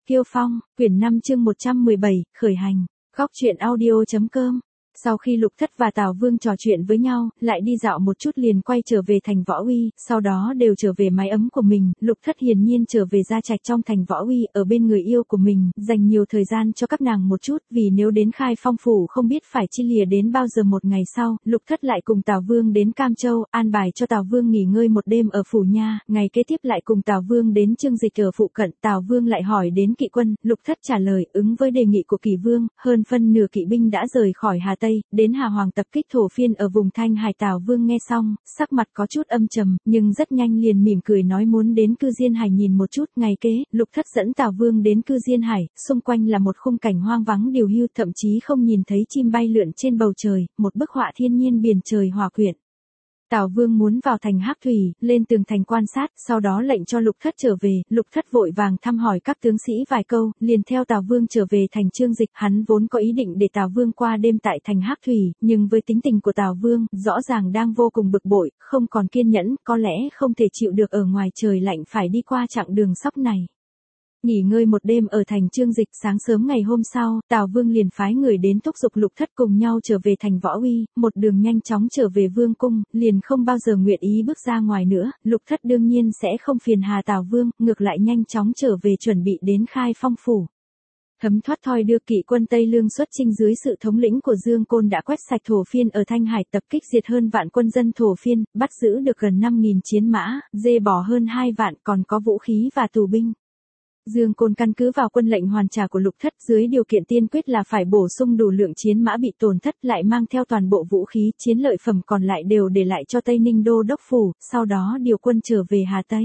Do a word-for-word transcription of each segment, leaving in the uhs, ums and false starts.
Kiêu Phong, quyển năm chương một trăm mười bảy, khởi hành, góc truyện audio.com. Sau khi Lục Thất và Tào Vương trò chuyện với nhau, lại đi dạo một chút liền quay trở về thành Võ Uy, sau đó đều trở về mái ấm của mình. Lục Thất hiển nhiên trở về gia trạch trong thành Võ Uy, ở bên người yêu của mình, dành nhiều thời gian cho các nàng một chút, vì nếu đến Khai Phong phủ không biết phải chi lìa đến bao giờ. Một ngày sau, Lục Thất lại cùng Tào Vương đến Cam Châu, an bài cho Tào Vương nghỉ ngơi một đêm ở phủ nha. Ngày kế tiếp lại cùng Tào Vương đến Chương Dịch ở phụ cận. Tào Vương lại hỏi đến kỵ quân, Lục Thất trả lời ứng với đề nghị của Kỷ Vương, hơn phân nửa kỵ binh đã rời khỏi Hà Tây, đến Hà Hoàng tập kích thổ phiên ở vùng Thanh Hải. Tào Vương nghe xong, sắc mặt có chút âm trầm, nhưng rất nhanh liền mỉm cười nói muốn đến Cư Diên Hải nhìn một chút. Ngày kế, Lục Thất dẫn Tào Vương đến Cư Diên Hải, xung quanh là một khung cảnh hoang vắng điều hưu, thậm chí không nhìn thấy chim bay lượn trên bầu trời, một bức họa thiên nhiên biển trời hòa quyện. Tào Vương muốn vào thành Hắc Thủy, lên tường thành quan sát, sau đó lệnh cho Lục Thất trở về. Lục Thất vội vàng thăm hỏi các tướng sĩ vài câu, liền theo Tào Vương trở về thành Chương Dịch. Hắn vốn có ý định để Tào Vương qua đêm tại thành Hắc Thủy, nhưng với tính tình của Tào Vương, rõ ràng đang vô cùng bực bội, không còn kiên nhẫn, có lẽ không thể chịu được ở ngoài trời lạnh phải đi qua chặng đường sóc này. Nghỉ ngơi một đêm ở thành Chương Dịch, sáng sớm ngày hôm sau, Tào Vương liền phái người đến thúc giục Lục Thất cùng nhau trở về thành Võ Uy, một đường nhanh chóng trở về vương cung, liền không bao giờ nguyện ý bước ra ngoài nữa. Lục Thất đương nhiên sẽ không phiền hà Tào Vương, ngược lại nhanh chóng trở về chuẩn bị đến Khai Phong phủ. Thấm thoát thoi đưa kỵ quân Tây Lương xuất chinh dưới sự thống lĩnh của Dương Côn đã quét sạch thổ phiên ở Thanh Hải, tập kích diệt hơn vạn quân dân thổ phiên, bắt giữ được gần năm nghìn chiến mã, dê bò hơn hai vạn, còn có vũ khí và tù binh. Dương Côn căn cứ vào quân lệnh hoàn trả của Lục Thất, dưới điều kiện tiên quyết là phải bổ sung đủ lượng chiến mã bị tổn thất, lại mang theo toàn bộ vũ khí, chiến lợi phẩm còn lại đều để lại cho Tây Ninh Đô đốc phủ, sau đó điều quân trở về Hà Tây.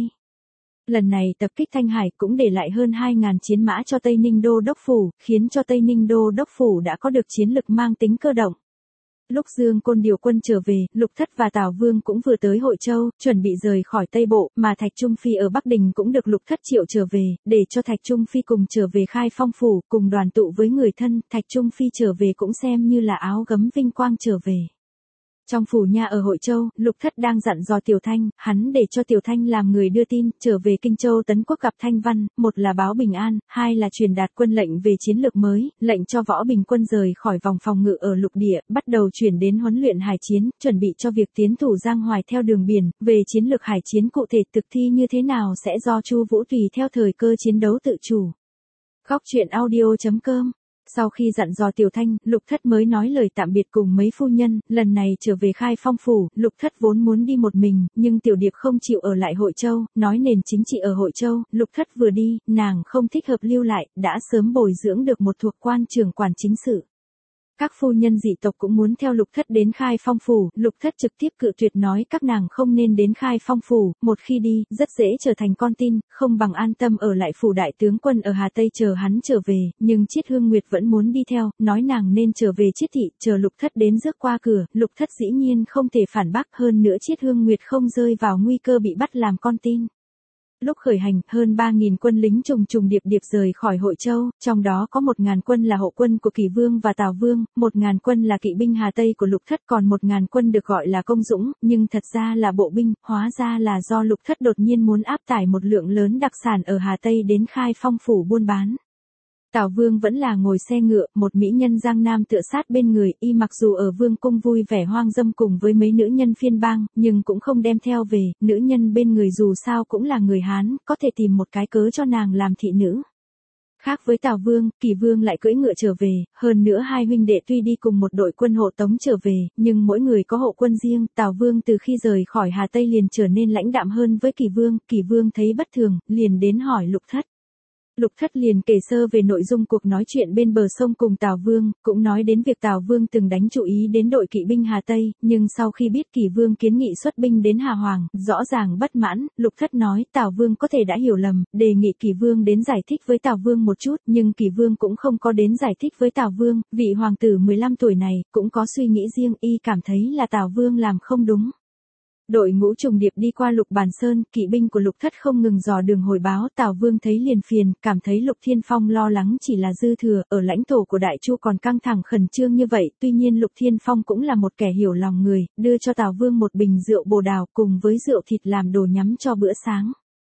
Lần này tập kích Thanh Hải cũng để lại hơn hai nghìn chiến mã cho Tây Ninh Đô đốc phủ, khiến cho Tây Ninh Đô đốc phủ đã có được chiến lực mang tính cơ động. Lúc Dương Côn điều quân trở về, Lục Thất và Tào Vương cũng vừa tới Hội Châu, chuẩn bị rời khỏi Tây Bộ, mà Thạch Trung Phi ở Bắc Đình cũng được Lục Thất triệu trở về, để cho Thạch Trung Phi cùng trở về Khai Phong phủ, cùng đoàn tụ với người thân. Thạch Trung Phi trở về cũng xem như là áo gấm vinh quang trở về. Trong phủ nha ở Hội Châu, Lục Thất đang dặn dò Tiểu Thanh, hắn để cho Tiểu Thanh làm người đưa tin, trở về Kinh Châu Tấn Quốc gặp Thanh Văn, một là báo bình an, hai là truyền đạt quân lệnh về chiến lược mới, lệnh cho Võ Bình quân rời khỏi vòng phòng ngự ở lục địa, bắt đầu chuyển đến huấn luyện hải chiến, chuẩn bị cho việc tiến thủ Giang Hoài theo đường biển. Về chiến lược hải chiến cụ thể thực thi như thế nào sẽ do Chu Vũ tùy theo thời cơ chiến đấu tự chủ. Góc truyện audio.com. Sau khi dặn dò Tiểu Thanh, Lục Thất mới nói lời tạm biệt cùng mấy phu nhân. Lần này trở về Khai Phong phủ, Lục Thất vốn muốn đi một mình, nhưng Tiểu Điệp không chịu ở lại Hội Châu, nói nền chính trị ở Hội Châu. Lục Thất vừa đi, nàng không thích hợp lưu lại, đã sớm bồi dưỡng được một thuộc quan trưởng quản chính sự. Các phu nhân dị tộc cũng muốn theo Lục Thất đến Khai Phong phủ, Lục Thất trực tiếp cự tuyệt nói các nàng không nên đến Khai Phong phủ, một khi đi, rất dễ trở thành con tin, không bằng an tâm ở lại phủ đại tướng quân ở Hà Tây chờ hắn trở về. Nhưng Chiết Hương Nguyệt vẫn muốn đi theo, nói nàng nên trở về Chiết thị, chờ Lục Thất đến rước qua cửa. Lục Thất dĩ nhiên không thể phản bác, hơn nữa Chiết Hương Nguyệt không rơi vào nguy cơ bị bắt làm con tin. Lúc khởi hành, hơn ba nghìn quân lính trùng trùng điệp điệp rời khỏi Hội Châu, trong đó có một nghìn quân là hộ quân của Kỷ Vương và Tào Vương, một nghìn quân là kỵ binh Hà Tây của Lục Thất, còn một nghìn quân được gọi là công dũng, nhưng thật ra là bộ binh, hóa ra là do Lục Thất đột nhiên muốn áp tải một lượng lớn đặc sản ở Hà Tây đến Khai Phong phủ buôn bán. Tào Vương vẫn là ngồi xe ngựa, một mỹ nhân Giang Nam tựa sát bên người, y mặc dù ở vương cung vui vẻ hoang dâm cùng với mấy nữ nhân phiên bang, nhưng cũng không đem theo về, nữ nhân bên người dù sao cũng là người Hán, có thể tìm một cái cớ cho nàng làm thị nữ. Khác với Tào Vương, Kỷ Vương lại cưỡi ngựa trở về, hơn nữa hai huynh đệ tuy đi cùng một đội quân hộ tống trở về, nhưng mỗi người có hộ quân riêng. Tào Vương từ khi rời khỏi Hà Tây liền trở nên lãnh đạm hơn với Kỷ Vương, Kỷ Vương thấy bất thường, liền đến hỏi Lục Thất. Lục Thất liền kể sơ về nội dung cuộc nói chuyện bên bờ sông cùng Tào Vương, cũng nói đến việc Tào Vương từng đánh chú ý đến đội kỵ binh Hà Tây, nhưng sau khi biết Kỷ Vương kiến nghị xuất binh đến Hà Hoàng, rõ ràng bất mãn. Lục Thất nói Tào Vương có thể đã hiểu lầm, đề nghị Kỷ Vương đến giải thích với Tào Vương một chút, nhưng Kỷ Vương cũng không có đến giải thích với Tào Vương. Vị hoàng tử mười lăm tuổi này cũng có suy nghĩ riêng, y cảm thấy là Tào Vương làm không đúng. Đội ngũ trùng điệp đi qua Lục Bàn Sơn, kỵ binh của Lục Thất không ngừng dò đường hồi báo. Tào Vương thấy liền phiền, cảm thấy Lục Thiên Phong lo lắng chỉ là dư thừa, ở lãnh thổ của Đại Chu còn căng thẳng khẩn trương như vậy. Tuy nhiên Lục Thiên Phong cũng là một kẻ hiểu lòng người, đưa cho Tào Vương một bình rượu bồ đào cùng với rượu thịt làm đồ nhắm cho bữa sáng.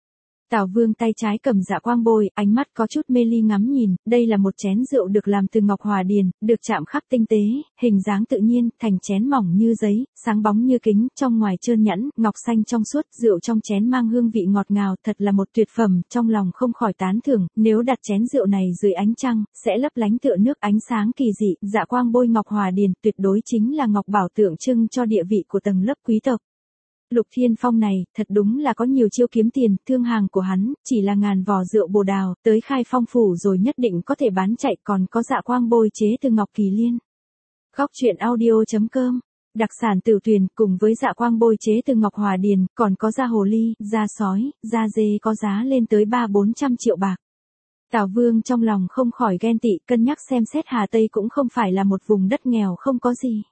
Tào Vương tay trái cầm Dạ Quang Bôi, ánh mắt có chút mê ly ngắm nhìn, đây là một chén rượu được làm từ ngọc hòa điền, được chạm khắc tinh tế, hình dáng tự nhiên, thành chén mỏng như giấy, sáng bóng như kính, trong ngoài trơn nhẵn, ngọc xanh trong suốt, rượu trong chén mang hương vị ngọt ngào, thật là một tuyệt phẩm, trong lòng không khỏi tán thưởng, nếu đặt chén rượu này dưới ánh trăng, sẽ lấp lánh tựa nước ánh sáng kỳ dị, Dạ Quang Bôi ngọc hòa điền, tuyệt đối chính là ngọc bảo tượng trưng cho địa vị của tầng lớp quý tộc. Lục Thiên Phong này, thật đúng là có nhiều chiêu kiếm tiền, thương hàng của hắn, chỉ là ngàn vò rượu bồ đào, tới Khai Phong phủ rồi nhất định có thể bán chạy, còn có Dạ Quang Bôi chế từ ngọc kỳ liên. Góc truyện audio chấm com, đặc sản Tửu Tuyền, cùng với Dạ Quang Bôi chế từ ngọc hòa điền, còn có da hồ ly, da sói, da dê có giá lên tới ba bốn trăm triệu bạc. Tào Vương trong lòng không khỏi ghen tị, cân nhắc xem xét Hà Tây cũng không phải là một vùng đất nghèo không có gì.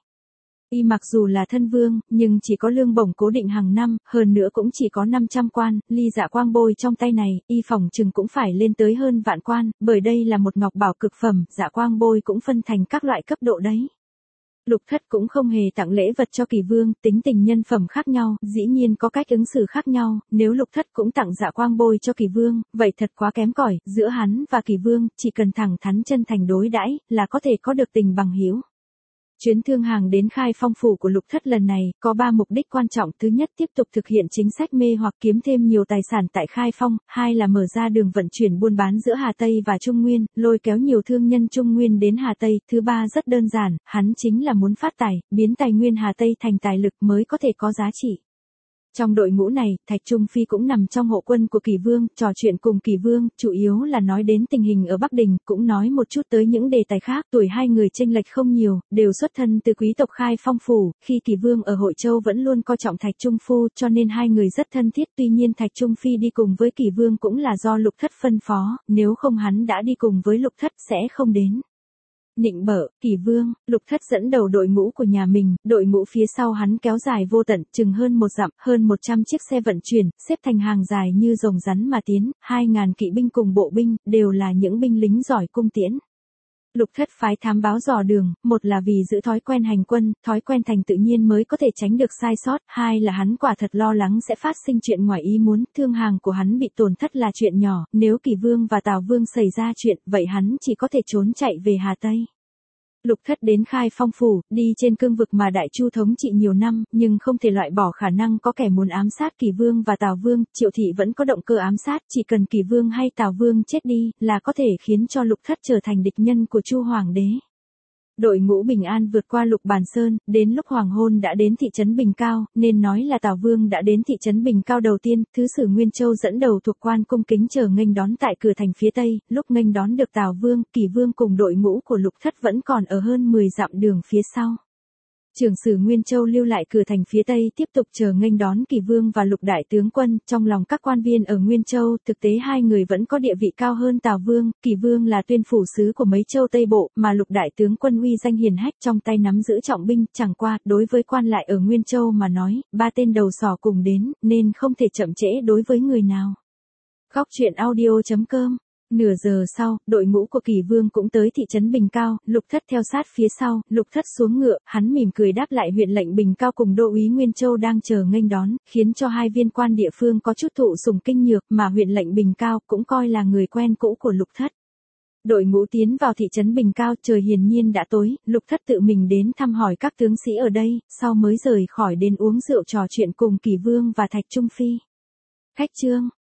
Y mặc dù là thân vương, nhưng chỉ có lương bổng cố định hàng năm, hơn nữa cũng chỉ có năm trăm quan, ly Dạ Quang Bôi trong tay này, y phỏng chừng cũng phải lên tới hơn vạn quan, bởi đây là một ngọc bảo cực phẩm, Dạ Quang Bôi cũng phân thành các loại cấp độ đấy. Lục Thất cũng không hề tặng lễ vật cho Kỳ Vương, tính tình nhân phẩm khác nhau, dĩ nhiên có cách ứng xử khác nhau, nếu Lục Thất cũng tặng Dạ Quang Bôi cho Kỳ Vương, vậy thật quá kém cỏi, giữa hắn và Kỳ Vương, chỉ cần thẳng thắn chân thành đối đãi, là có thể có được tình bằng hữu. Chuyến thương hàng đến Khai Phong phủ của Lục Thất lần này, có ba mục đích quan trọng, thứ nhất tiếp tục thực hiện chính sách mê hoặc kiếm thêm nhiều tài sản tại Khai Phong, hai là mở ra đường vận chuyển buôn bán giữa Hà Tây và Trung Nguyên, lôi kéo nhiều thương nhân Trung Nguyên đến Hà Tây, thứ ba rất đơn giản, hắn chính là muốn phát tài, biến tài nguyên Hà Tây thành tài lực mới có thể có giá trị. Trong đội ngũ này, Thạch Trung Phi cũng nằm trong hộ quân của Kỳ Vương, trò chuyện cùng Kỳ Vương, chủ yếu là nói đến tình hình ở Bắc Đình, cũng nói một chút tới những đề tài khác, tuổi hai người chênh lệch không nhiều, đều xuất thân từ quý tộc Khai Phong phủ, khi Kỳ Vương ở Hội Châu vẫn luôn coi trọng Thạch Trung Phu, cho nên hai người rất thân thiết, tuy nhiên Thạch Trung Phi đi cùng với Kỳ Vương cũng là do Lục Thất phân phó, nếu không hắn đã đi cùng với Lục Thất sẽ không đến. Nịnh bợ, Kỳ Vương, Lục Thất dẫn đầu đội ngũ của nhà mình, đội ngũ phía sau hắn kéo dài vô tận, chừng hơn một dặm, hơn một trăm chiếc xe vận chuyển, xếp thành hàng dài như rồng rắn mà tiến, hai ngàn kỵ binh cùng bộ binh, đều là những binh lính giỏi cung tiễn. Lục Thất phái thám báo dò đường, một là vì giữ thói quen hành quân, thói quen thành tự nhiên mới có thể tránh được sai sót, hai là hắn quả thật lo lắng sẽ phát sinh chuyện ngoài ý muốn, thương hàng của hắn bị tổn thất là chuyện nhỏ, nếu Kỳ Vương và Tào Vương xảy ra chuyện, vậy hắn chỉ có thể trốn chạy về Hà Tây. Lục Thất đến Khai Phong phủ, đi trên cương vực mà Đại Chu thống trị nhiều năm, nhưng không thể loại bỏ khả năng có kẻ muốn ám sát Kỳ Vương và Tào Vương, Triệu Thị vẫn có động cơ ám sát, chỉ cần Kỳ Vương hay Tào Vương chết đi, là có thể khiến cho Lục Thất trở thành địch nhân của Chu Hoàng đế. Đội ngũ bình an vượt qua Lục Bàn Sơn, đến lúc hoàng hôn đã đến thị trấn Bình Cao, nên nói là Tào Vương đã đến thị trấn Bình Cao đầu tiên, thứ sử Nguyên Châu dẫn đầu thuộc quan cung kính chờ nghênh đón tại cửa thành phía Tây, lúc nghênh đón được Tào Vương, Kỳ Vương cùng đội ngũ của Lục Thất vẫn còn ở hơn mười dặm đường phía sau. Trưởng sử Nguyên Châu lưu lại cửa thành phía Tây tiếp tục chờ nghênh đón Kỳ Vương và Lục đại tướng quân, trong lòng các quan viên ở Nguyên Châu, thực tế hai người vẫn có địa vị cao hơn Tào Vương, Kỳ Vương là tuyên phủ sứ của mấy châu Tây Bộ, mà Lục đại tướng quân uy danh hiển hách trong tay nắm giữ trọng binh, chẳng qua, đối với quan lại ở Nguyên Châu mà nói, ba tên đầu sỏ cùng đến, nên không thể chậm trễ đối với người nào. Góc truyện audio chấm com. Nửa giờ sau, đội ngũ của Kỳ Vương cũng tới thị trấn Bình Cao, Lục Thất theo sát phía sau, Lục Thất xuống ngựa, hắn mỉm cười đáp lại huyện lệnh Bình Cao cùng đô úy Nguyên Châu đang chờ nghênh đón, khiến cho hai viên quan địa phương có chút thụ sủng kinh nhược, mà huyện lệnh Bình Cao cũng coi là người quen cũ của Lục Thất. Đội ngũ tiến vào thị trấn Bình Cao, trời hiển nhiên đã tối, Lục Thất tự mình đến thăm hỏi các tướng sĩ ở đây, sau mới rời khỏi đến uống rượu trò chuyện cùng Kỳ Vương và Thạch Trung Phi. Khách trương.